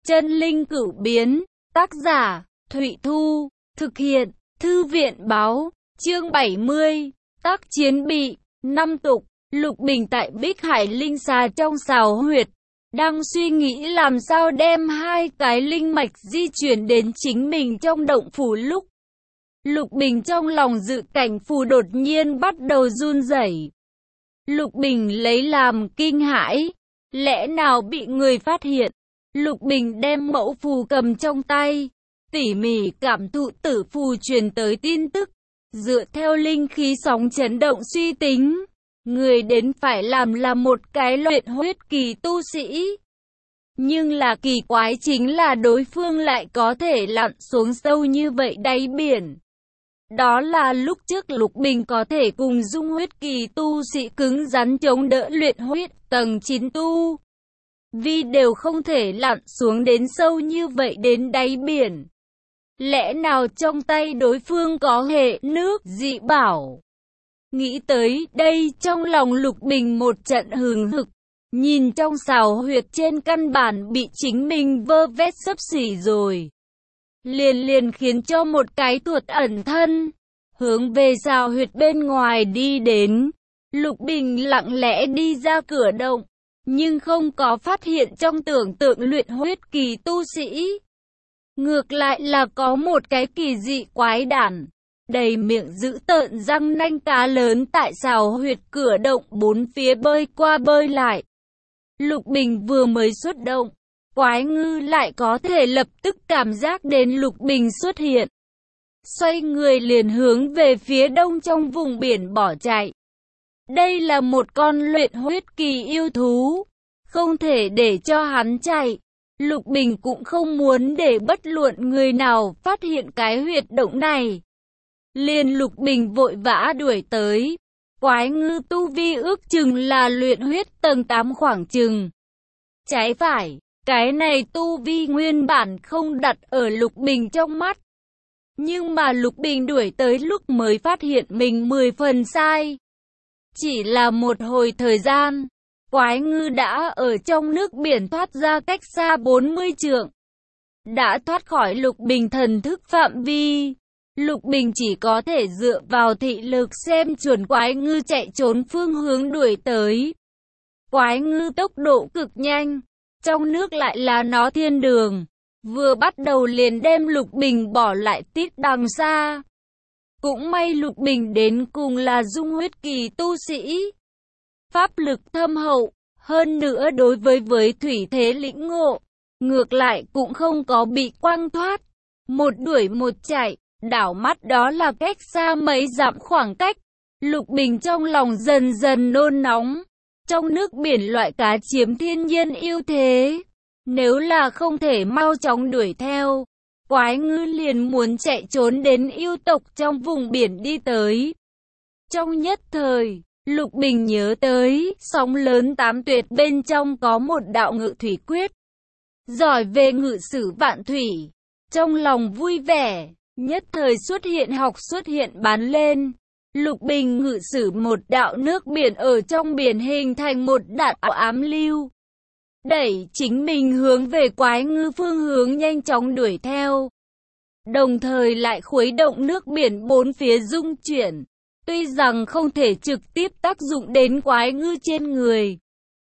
Chân linh cửu biến, tác giả, Thụy Thu, thực hiện, Thư viện báo, chương 70, tác chiến bị, năm tục, Lục Bình tại Bích Hải linh xà trong sào huyệt, đang suy nghĩ làm sao đem hai cái linh mạch di chuyển đến chính mình trong động phủ lúc. Lục Bình trong lòng dự cảnh phù đột nhiên bắt đầu run rẩy. Lục Bình lấy làm kinh hãi, lẽ nào bị người phát hiện? Lục Bình đem mẫu phù cầm trong tay, tỉ mỉ cảm thụ tử phù truyền tới tin tức, dựa theo linh khí sóng chấn động suy tính, người đến phải làm là một cái luyện huyết kỳ tu sĩ. Nhưng là kỳ quái chính là đối phương lại có thể lặn xuống sâu như vậy đáy biển. Đó là lúc trước Lục Bình có thể cùng dung huyết kỳ tu sĩ cứng rắn chống đỡ luyện huyết tầng 9 tu. Vì đều không thể lặn xuống đến sâu như vậy đến đáy biển. Lẽ nào trong tay đối phương có hệ nước dị bảo? Nghĩ tới đây trong lòng Lục Bình một trận hừng hực. Nhìn trong sào huyệt trên căn bản bị chính mình vơ vét xấp xỉ rồi. Liền khiến cho một cái tuột ẩn thân, hướng về sào huyệt bên ngoài đi đến. Lục Bình lặng lẽ đi ra cửa động, nhưng không có phát hiện trong tưởng tượng luyện huyết kỳ tu sĩ. Ngược lại là có một cái kỳ dị quái đản, đầy miệng dữ tợn răng nanh cá lớn tại sào huyệt cửa động bốn phía bơi qua bơi lại. Lục Bình vừa mới xuất động, quái ngư lại có thể lập tức cảm giác đến Lục Bình xuất hiện. Xoay người liền hướng về phía đông trong vùng biển bỏ chạy. Đây là một con luyện huyết kỳ yêu thú, không thể để cho hắn chạy. Lục Bình cũng không muốn để bất luận người nào phát hiện cái huyệt động này. Liền Lục Bình vội vã đuổi tới. Quái ngư tu vi ước chừng là luyện huyết tầng 8 khoảng chừng. Trái phải, cái này tu vi nguyên bản không đặt ở Lục Bình trong mắt. Nhưng mà Lục Bình đuổi tới lúc mới phát hiện mình 10 phần sai. Chỉ là một hồi thời gian, quái ngư đã ở trong nước biển thoát ra cách xa 40 trượng. Đã thoát khỏi Lục Bình thần thức phạm vi. Lục Bình chỉ có thể dựa vào thị lực xem chuẩn quái ngư chạy trốn phương hướng đuổi tới. Quái ngư tốc độ cực nhanh, trong nước lại là nó thiên đường. Vừa bắt đầu liền đem Lục Bình bỏ lại tít đằng xa. Cũng may Lục Bình đến cùng là dung huyết kỳ tu sĩ. Pháp lực thâm hậu, hơn nữa đối với thủy thế lĩnh ngộ, ngược lại cũng không có bị quăng thoát. Một đuổi một chạy, đảo mắt đó là cách xa mấy dặm khoảng cách. Lục Bình trong lòng dần dần nôn nóng. Trong nước biển loại cá chiếm thiên nhiên ưu thế. Nếu là không thể mau chóng đuổi theo, quái ngư liền muốn chạy trốn đến yêu tộc trong vùng biển đi tới. Trong nhất thời, Lục Bình nhớ tới, sóng lớn 8 tuyệt bên trong có một đạo ngự thủy quyết. Giỏi về ngự sử vạn thủy, trong lòng vui vẻ, nhất thời xuất hiện bắn lên. Lục Bình ngự sử một đạo nước biển ở trong biển hình thành một đạo ám lưu. Đẩy chính mình hướng về quái ngư phương hướng nhanh chóng đuổi theo. Đồng thời lại khuấy động nước biển bốn phía dung chuyển. Tuy rằng không thể trực tiếp tác dụng đến quái ngư trên người.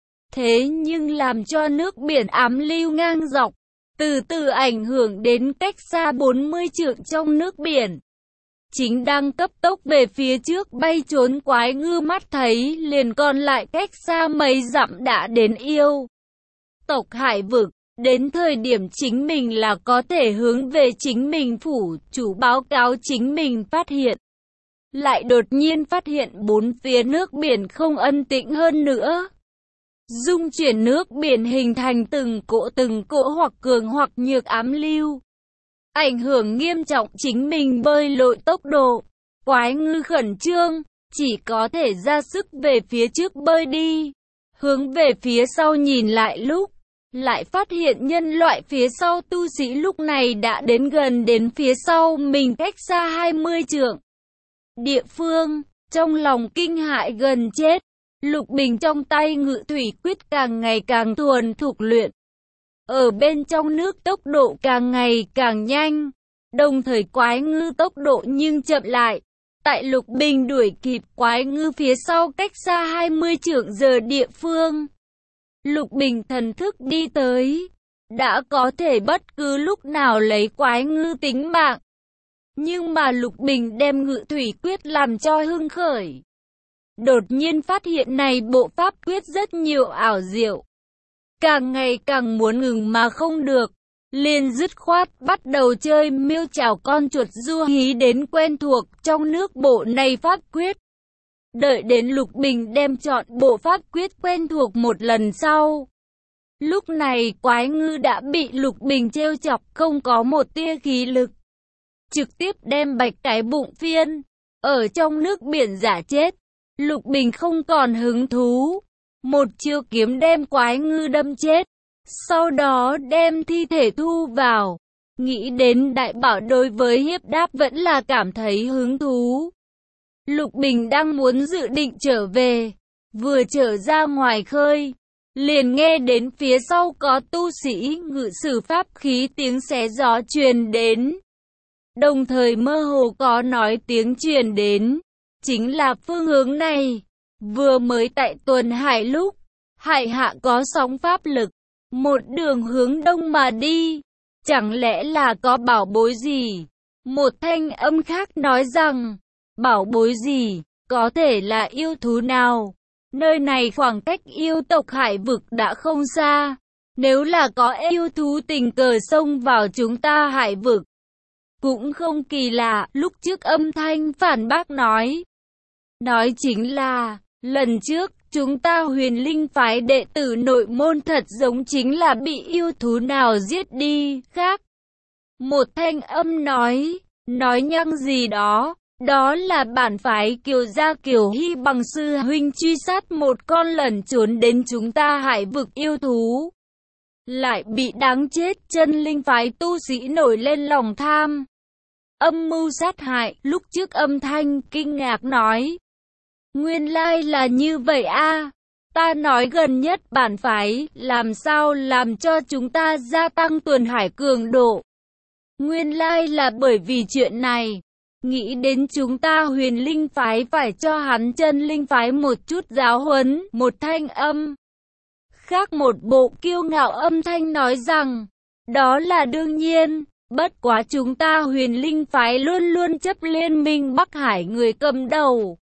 Thế nhưng làm cho nước biển ám lưu ngang dọc, từ từ ảnh hưởng đến cách xa 40 trượng trong nước biển. Chính đang cấp tốc về phía trước bay trốn quái ngư mắt thấy liền còn lại cách xa mấy dặm đã đến yêu tộc hải vực. Đến thời điểm chính mình là có thể hướng về chính mình phủ chủ báo cáo chính mình phát hiện. Lại đột nhiên phát hiện bốn phía nước biển không ân tĩnh hơn nữa. Dung chuyển nước biển hình thành từng cỗ hoặc cường hoặc nhược ám lưu. Ảnh hưởng nghiêm trọng chính mình bơi lội tốc độ. Quái ngư khẩn trương, chỉ có thể ra sức về phía trước bơi đi. Hướng về phía sau nhìn lại lúc, lại phát hiện nhân loại phía sau tu sĩ lúc này đã đến gần đến phía sau mình cách xa 20 trượng. Địa phương, trong lòng kinh hãi gần chết. Lục Bình trong tay ngự thủy quyết càng ngày càng thuần thục luyện. Ở bên trong nước tốc độ càng ngày càng nhanh, đồng thời quái ngư tốc độ nhưng chậm lại. Tại Lục Bình đuổi kịp quái ngư phía sau cách xa 20 trượng giờ địa phương. Lục Bình thần thức đi tới, đã có thể bất cứ lúc nào lấy quái ngư tính mạng. Nhưng mà Lục Bình đem Ngự Thủy Quyết làm cho hưng khởi. Đột nhiên phát hiện này bộ pháp quyết rất nhiều ảo diệu. Càng ngày càng muốn ngừng mà không được. Liền dứt khoát bắt đầu chơi miêu chảo con chuột du hí đến quen thuộc trong nước bộ này pháp quyết. Đợi đến Lục Bình đem chọn bộ pháp quyết quen thuộc một lần sau. Lúc này quái ngư đã bị Lục Bình trêu chọc không có một tia khí lực. Trực tiếp đem bạch cái bụng phiên. Ở trong nước biển giả chết. Lục Bình không còn hứng thú. Một chiêu kiếm đem quái ngư đâm chết. Sau đó đem thi thể thu vào. Nghĩ đến đại bảo đối với hiếp đáp vẫn là cảm thấy hứng thú. Lục Bình đang muốn dự định trở về. Vừa trở ra ngoài khơi. Liền nghe đến phía sau có tu sĩ ngự sử pháp khí tiếng xé gió truyền đến. Đồng thời mơ hồ có nói tiếng truyền đến. Chính là phương hướng này. Vừa mới tại tuần hải lúc. Hải hạ có sóng pháp lực. Một đường hướng đông mà đi. Chẳng lẽ là có bảo bối gì? Một thanh âm khác nói rằng. Bảo bối gì? Có thể là yêu thú nào? Nơi này khoảng cách yêu tộc hải vực đã không xa. Nếu là có yêu thú tình cờ xông vào chúng ta hải vực. Cũng không kỳ lạ, lúc trước âm thanh phản bác nói. Nói chính là, lần trước, chúng ta Huyền Linh phái đệ tử nội môn thật giống chính là bị yêu thú nào giết đi, khác. Một thanh âm nói nhăng gì đó, đó là bản phái Kiều gia Kiều Hy bằng sư huynh truy sát một con lẩn trốn đến chúng ta hải vực yêu thú. Lại bị đáng chết chân linh phái tu sĩ nổi lên lòng tham. Âm mưu sát hại, lúc trước âm thanh kinh ngạc nói. Nguyên lai là như vậy a. Ta nói gần nhất bản phái, làm sao làm cho chúng ta gia tăng tuần hải cường độ. Nguyên lai là bởi vì chuyện này. Nghĩ đến chúng ta Huyền Linh phái phải cho hắn chân linh phái một chút giáo huấn, một thanh âm. Khác một bộ kiêu ngạo âm thanh nói rằng, đó là đương nhiên, bất quá chúng ta Huyền Linh phái luôn luôn chấp liên minh Bắc Hải người cầm đầu.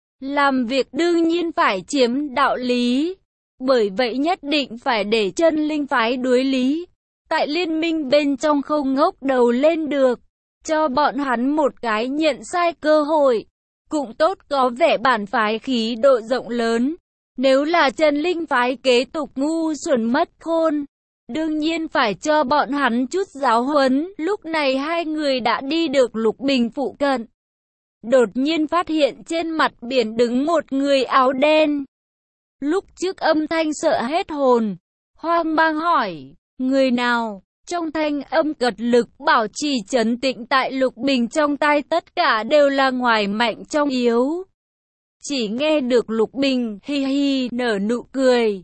Làm việc đương nhiên phải chiếm đạo lý, bởi vậy nhất định phải để chân linh phái đối lý. Tại liên minh bên trong không ngóc đầu lên được, cho bọn hắn một cái nhận sai cơ hội. Cũng tốt có vẻ bản phái khí độ rộng lớn. Nếu là chân linh phái kế tục ngu xuẩn mất khôn, đương nhiên phải cho bọn hắn chút giáo huấn. Lúc này hai người đã đi được Lục Bình phụ cận. Đột nhiên phát hiện trên mặt biển đứng một người áo đen. Lúc trước âm thanh sợ hết hồn, hoang mang hỏi, người nào? Trong thanh âm cật lực bảo trì trấn tĩnh tại Lục Bình trong tai tất cả đều là ngoài mạnh trong yếu. Chỉ nghe được Lục Bình hi hi nở nụ cười.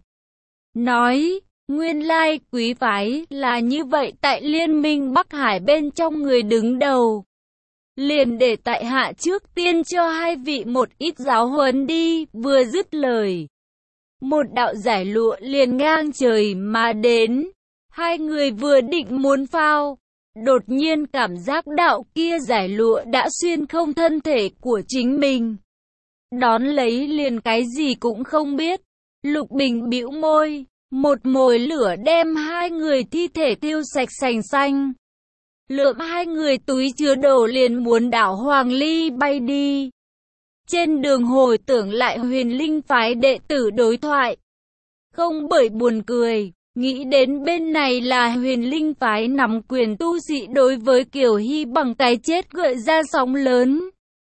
Nói, nguyên lai quý phái là như vậy tại liên minh Bắc Hải bên trong người đứng đầu. Liền để tại hạ trước tiên cho hai vị một ít giáo huấn đi, vừa dứt lời. Một đạo giải lụa liền ngang trời mà đến. Hai người vừa định muốn phao, đột nhiên cảm giác đạo kia giải lụa đã xuyên không thân thể của chính mình. Đón lấy liền cái gì cũng không biết. Lục Bình bĩu môi, một mồi lửa đem hai người thi thể thiêu sạch sành xanh. Lượm hai người túi chứa đồ liền muốn đảo Hoàng Ly bay đi. Trên đường hồi tưởng lại Huyền Linh phái đệ tử đối thoại. Không bởi buồn cười, nghĩ đến bên này là Huyền Linh phái nắm quyền tu sĩ đối với Kiều Hy bằng cái chết gợi ra sóng lớn.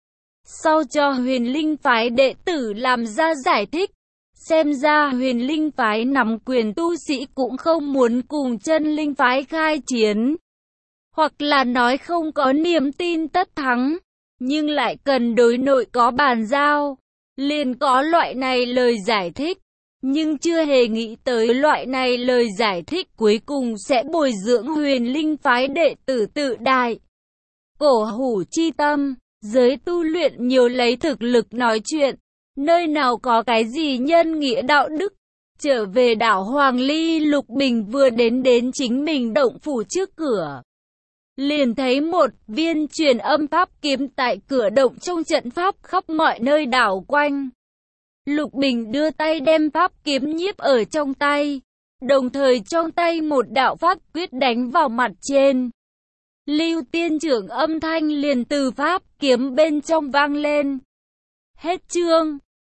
Sau cho Huyền Linh phái đệ tử làm ra giải thích. Xem ra Huyền Linh phái nắm quyền tu sĩ cũng không muốn cùng chân linh phái khai chiến. Hoặc là nói không có niềm tin tất thắng, nhưng lại cần đối nội có bàn giao. Liền có loại này lời giải thích. nhưng chưa hề nghĩ tới loại này lời giải thích cuối cùng sẽ bồi dưỡng Huyền Linh phái đệ tử tự đại. Cổ hủ chi tâm, giới tu luyện nhiều lấy thực lực nói chuyện, nơi nào có cái gì nhân nghĩa đạo đức. Trở về đảo Hoàng Ly, Lục Bình vừa đến chính mình động phủ trước cửa, liền thấy một viên truyền âm pháp kiếm tại cửa động trong trận pháp khắp mọi nơi đảo quanh. Lục Bình đưa tay đem pháp kiếm nhiếp ở trong tay, đồng thời trong tay một đạo pháp quyết đánh vào mặt trên. Lưu tiên trưởng âm thanh liền từ pháp kiếm bên trong vang lên. Hết chương.